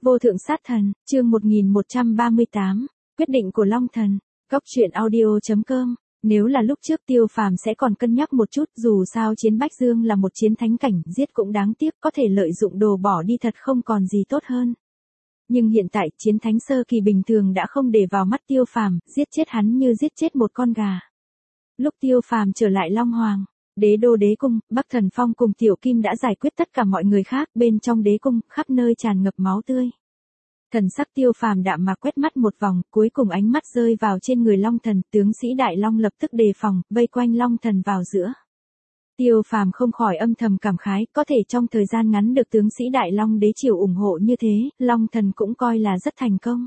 Vô thượng sát thần, chương 1138, quyết định của Long Thần, góc truyện audio.com. Nếu là lúc trước Tiêu Phàm sẽ còn cân nhắc một chút, dù sao chiến Bách Dương là một chiến thánh cảnh, giết cũng đáng tiếc, có thể lợi dụng đồ bỏ đi thật không còn gì tốt hơn. Nhưng hiện tại, chiến thánh sơ kỳ bình thường đã không để vào mắt Tiêu Phàm, giết chết hắn như giết chết một con gà. Lúc Tiêu Phàm trở lại Long Hoàng, đế đô đế cung, Bắc Thần Phong cùng Tiểu Kim đã giải quyết tất cả mọi người khác, bên trong đế cung, khắp nơi tràn ngập máu tươi. Thần sắc Tiêu Phàm đạm mạc quét mắt một vòng, cuối cùng ánh mắt rơi vào trên người Long Thần, tướng sĩ Đại Long lập tức đề phòng, vây quanh Long Thần vào giữa. Tiêu Phàm không khỏi âm thầm cảm khái, có thể trong thời gian ngắn được tướng sĩ Đại Long đế triều ủng hộ như thế, Long Thần cũng coi là rất thành công.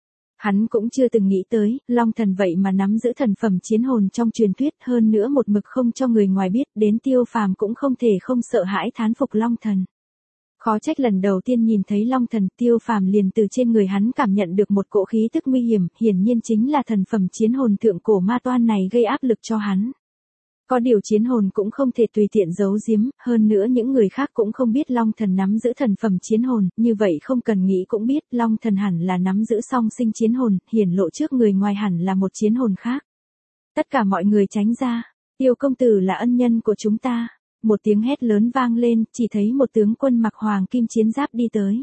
Hắn cũng chưa từng nghĩ tới, Long Thần vậy mà nắm giữ thần phẩm chiến hồn trong truyền thuyết, hơn nữa một mực không cho người ngoài biết, đến Tiêu Phàm cũng không thể không sợ hãi thán phục Long Thần. Khó trách lần đầu tiên nhìn thấy Long Thần, Tiêu Phàm liền từ trên người hắn cảm nhận được một cỗ khí tức nguy hiểm, hiển nhiên chính là thần phẩm chiến hồn thượng cổ ma toan này gây áp lực cho hắn. Có điều chiến hồn cũng không thể tùy tiện giấu giếm, hơn nữa những người khác cũng không biết Long Thần nắm giữ thần phẩm chiến hồn, như vậy không cần nghĩ cũng biết Long Thần hẳn là nắm giữ song sinh chiến hồn, hiển lộ trước người ngoài hẳn là một chiến hồn khác. Tất cả mọi người tránh ra, Tiêu công tử là ân nhân của chúng ta. Một tiếng hét lớn vang lên, chỉ thấy một tướng quân mặc hoàng kim chiến giáp đi tới.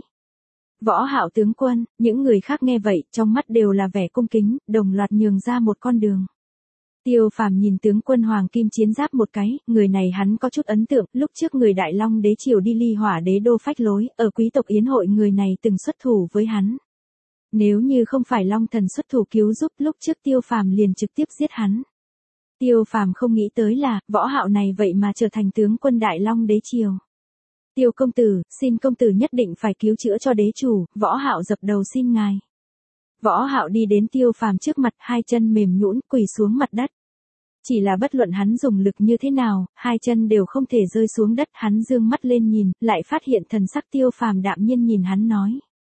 Võ Hạo tướng quân, những người khác nghe vậy, trong mắt đều là vẻ cung kính, đồng loạt nhường ra một con đường. Tiêu Phàm nhìn tướng quân hoàng kim chiến giáp một cái, người này hắn có chút ấn tượng, lúc trước người Đại Long đế triều đi ly hỏa đế đô phách lối, ở quý tộc yến hội người này từng xuất thủ với hắn. Nếu như không phải Long Thần xuất thủ cứu giúp, lúc trước Tiêu Phàm liền trực tiếp giết hắn. Tiêu Phàm không nghĩ tới là, Võ Hạo này vậy mà trở thành tướng quân Đại Long đế triều. Tiêu công tử, xin công tử nhất định phải cứu chữa cho đế chủ, Võ Hạo dập đầu xin ngài. Võ Hạo đi đến Tiêu Phàm trước mặt, hai chân mềm nhũn quỳ xuống mặt đất. Chỉ là bất luận hắn dùng lực như thế nào, hai chân đều không thể rơi xuống đất, hắn dương mắt lên nhìn, lại phát hiện thần sắc Tiêu Phàm đạm nhiên nhìn hắn nói.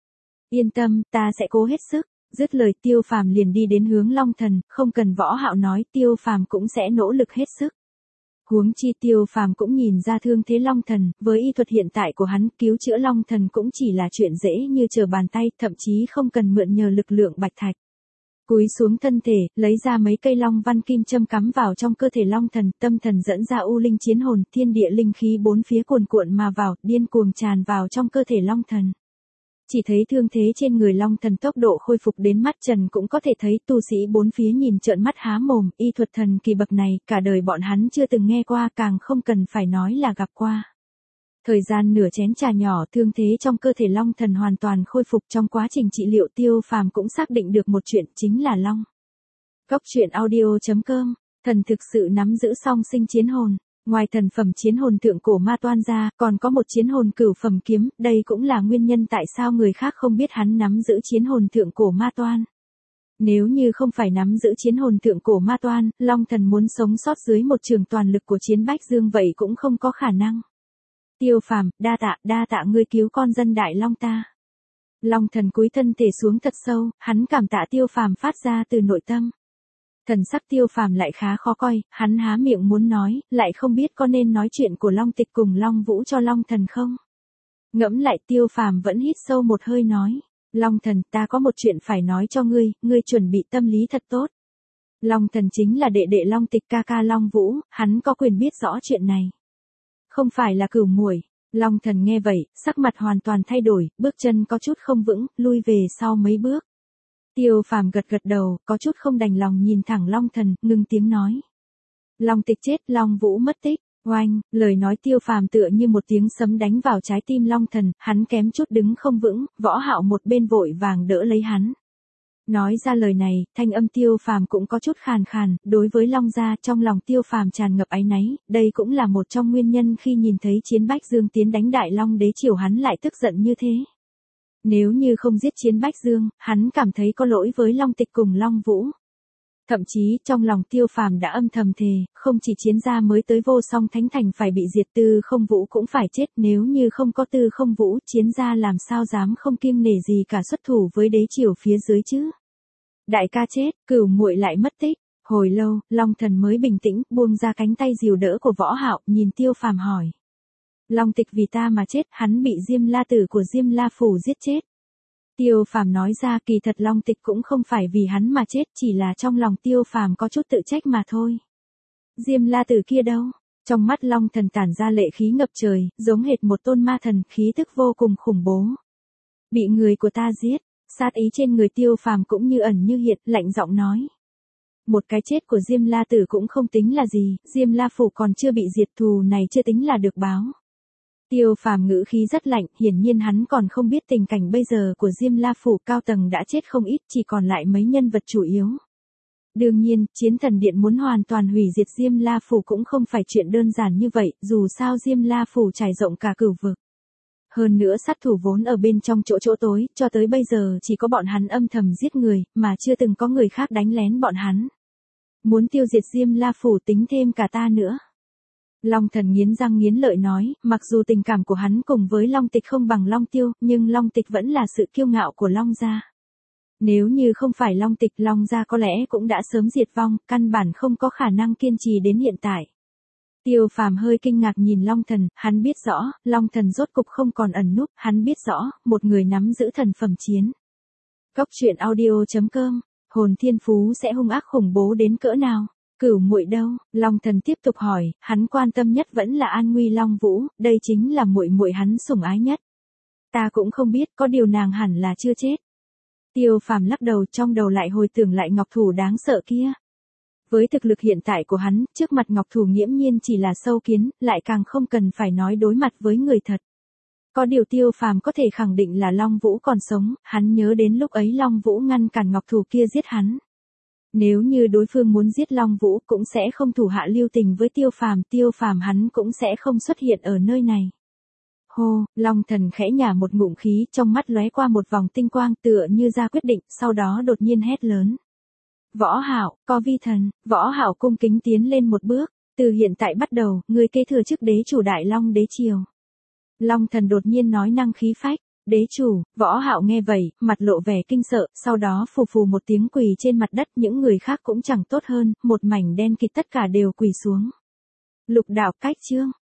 Yên tâm, ta sẽ cố hết sức. Dứt lời Tiêu Phàm liền đi đến hướng Long Thần, không cần Võ Hạo nói, Tiêu Phàm cũng sẽ nỗ lực hết sức. Huống chi Tiêu Phàm cũng nhìn ra thương thế Long Thần, với y thuật hiện tại của hắn, cứu chữa Long Thần cũng chỉ là chuyện dễ như trở bàn tay, thậm chí không cần mượn nhờ lực lượng bạch thạch. Cúi xuống thân thể, lấy ra mấy cây long văn kim châm cắm vào trong cơ thể Long Thần, tâm thần dẫn ra u linh chiến hồn, thiên địa linh khí bốn phía cuồn cuộn mà vào, điên cuồng tràn vào trong cơ thể Long Thần. Chỉ thấy thương thế trên người Long Thần tốc độ khôi phục đến mắt trần cũng có thể thấy, tu sĩ bốn phía nhìn trợn mắt há mồm, y thuật thần kỳ bậc này, cả đời bọn hắn chưa từng nghe qua, càng không cần phải nói là gặp qua. Thời gian nửa chén trà nhỏ, thương thế trong cơ thể Long Thần hoàn toàn khôi phục. Trong quá trình trị liệu, Tiêu Phàm cũng xác định được một chuyện, chính là Long. Góc truyện audio.com, thần thực sự nắm giữ song sinh chiến hồn. Ngoài thần phẩm chiến hồn thượng cổ ma toan ra, còn có một chiến hồn cửu phẩm kiếm, đây cũng là nguyên nhân tại sao người khác không biết hắn nắm giữ chiến hồn thượng cổ ma toan. Nếu như không phải nắm giữ chiến hồn thượng cổ ma toan, Long Thần muốn sống sót dưới một trường toàn lực của chiến Bách Dương vậy cũng không có khả năng. Tiêu Phàm, đa tạ ngươi cứu con dân Đại Long ta. Long Thần cúi thân thể xuống thật sâu, hắn cảm tạ Tiêu Phàm phát ra từ nội tâm. Thần sắc Tiêu Phàm lại khá khó coi, hắn há miệng muốn nói, lại không biết có nên nói chuyện của Long Tịch cùng Long Vũ cho Long Thần không. Ngẫm lại Tiêu Phàm vẫn hít sâu một hơi nói, Long Thần, ta có một chuyện phải nói cho ngươi, ngươi chuẩn bị tâm lý thật tốt. Long Thần chính là đệ đệ Long Tịch ca ca Long Vũ, hắn có quyền biết rõ chuyện này. Không phải là cửu muội. Long Thần nghe vậy, sắc mặt hoàn toàn thay đổi, bước chân có chút không vững, lui về sau mấy bước. Tiêu Phàm gật đầu, có chút không đành lòng nhìn thẳng Long Thần, ngưng tiếng nói. Long Tịch chết, Long Vũ mất tích. Oanh, lời nói Tiêu Phàm tựa như một tiếng sấm đánh vào trái tim Long Thần, hắn kém chút đứng không vững, Võ Hạo một bên vội vàng đỡ lấy hắn. Nói ra lời này, thanh âm Tiêu Phàm cũng có chút khàn khàn, đối với Long gia, trong lòng Tiêu Phàm tràn ngập áy náy, đây cũng là một trong nguyên nhân khi nhìn thấy chiến Bách Dương tiến đánh Đại Long đế triều hắn lại tức giận như thế. Nếu như không giết chiến Bách Dương, hắn cảm thấy có lỗi với Long Tịch cùng Long Vũ. Thậm chí, trong lòng Tiêu Phàm đã âm thầm thề, không chỉ chiến gia mới tới Vô Song Thánh Thành phải bị diệt, Tư Không Vũ cũng phải chết, nếu như không có Tư Không Vũ, chiến gia làm sao dám không kiêng nể gì cả xuất thủ với đế triều phía dưới chứ. Đại ca chết, cửu muội lại mất tích. Hồi lâu, Long Thần mới bình tĩnh, buông ra cánh tay dìu đỡ của Võ Hạo, nhìn Tiêu Phàm hỏi. Long Tịch vì ta mà chết, hắn bị Diêm La Tử của Diêm La Phủ giết chết. Tiêu Phàm nói ra kỳ thật Long Tịch cũng không phải vì hắn mà chết, chỉ là trong lòng Tiêu Phàm có chút tự trách mà thôi. Diêm La Tử kia đâu? Trong mắt Long Thần tản ra lệ khí ngập trời, giống hệt một tôn ma thần, khí tức vô cùng khủng bố. Bị người của ta giết, sát ý trên người Tiêu Phàm cũng như ẩn như hiện, lạnh giọng nói. Một cái chết của Diêm La Tử cũng không tính là gì, Diêm La Phủ còn chưa bị diệt, thù này chưa tính là được báo. Tiêu Phàm ngữ khí rất lạnh, hiển nhiên hắn còn không biết tình cảnh bây giờ của Diêm La Phủ, cao tầng đã chết không ít, chỉ còn lại mấy nhân vật chủ yếu. Đương nhiên, Chiến Thần Điện muốn hoàn toàn hủy diệt Diêm La Phủ cũng không phải chuyện đơn giản như vậy, dù sao Diêm La Phủ trải rộng cả cửu vực. Hơn nữa sát thủ vốn ở bên trong chỗ tối, cho tới bây giờ chỉ có bọn hắn âm thầm giết người, mà chưa từng có người khác đánh lén bọn hắn. Muốn tiêu diệt Diêm La Phủ tính thêm cả ta nữa. Long Thần nghiến răng nghiến lợi nói, mặc dù tình cảm của hắn cùng với Long Tịch không bằng Long Tiêu, nhưng Long Tịch vẫn là sự kiêu ngạo của Long gia. Nếu như không phải Long Tịch, Long gia có lẽ cũng đã sớm diệt vong, căn bản không có khả năng kiên trì đến hiện tại. Tiêu Phàm hơi kinh ngạc nhìn Long Thần, hắn biết rõ, Long Thần rốt cục không còn ẩn núp, hắn biết rõ, một người nắm giữ thần phẩm chiến. Cốc truyện audio.com, hồn thiên phú sẽ hung ác khủng bố đến cỡ nào? Cửu muội đâu? Long Thần tiếp tục hỏi, hắn quan tâm nhất vẫn là an nguy Long Vũ, đây chính là muội muội hắn sủng ái nhất. Ta cũng không biết, có điều nàng hẳn là chưa chết. Tiêu Phàm lắc đầu, trong đầu lại hồi tưởng lại ngọc thủ đáng sợ kia. Với thực lực hiện tại của hắn, trước mặt ngọc thủ nghiễm nhiên chỉ là sâu kiến, lại càng không cần phải nói đối mặt với người thật. Có điều Tiêu Phàm có thể khẳng định là Long Vũ còn sống, hắn nhớ đến lúc ấy Long Vũ ngăn cản ngọc thủ kia giết hắn. Nếu như đối phương muốn giết Long Vũ cũng sẽ không thủ hạ lưu tình với Tiêu Phàm hắn cũng sẽ không xuất hiện ở nơi này. Hô, Long Thần khẽ nhả một ngụm khí, trong mắt lóe qua một vòng tinh quang tựa như ra quyết định, sau đó đột nhiên hét lớn. Võ Hạo, có vi thần, Võ Hạo cung kính tiến lên một bước, từ hiện tại bắt đầu, người kế thừa chức đế chủ Đại Long đế triều. Long Thần đột nhiên nói năng khí phách, đế chủ, Võ Hạo nghe vậy, mặt lộ vẻ kinh sợ, sau đó phù phù một tiếng quỳ trên mặt đất, những người khác cũng chẳng tốt hơn, một mảnh đen kịt tất cả đều quỳ xuống. Lục đạo cách chương.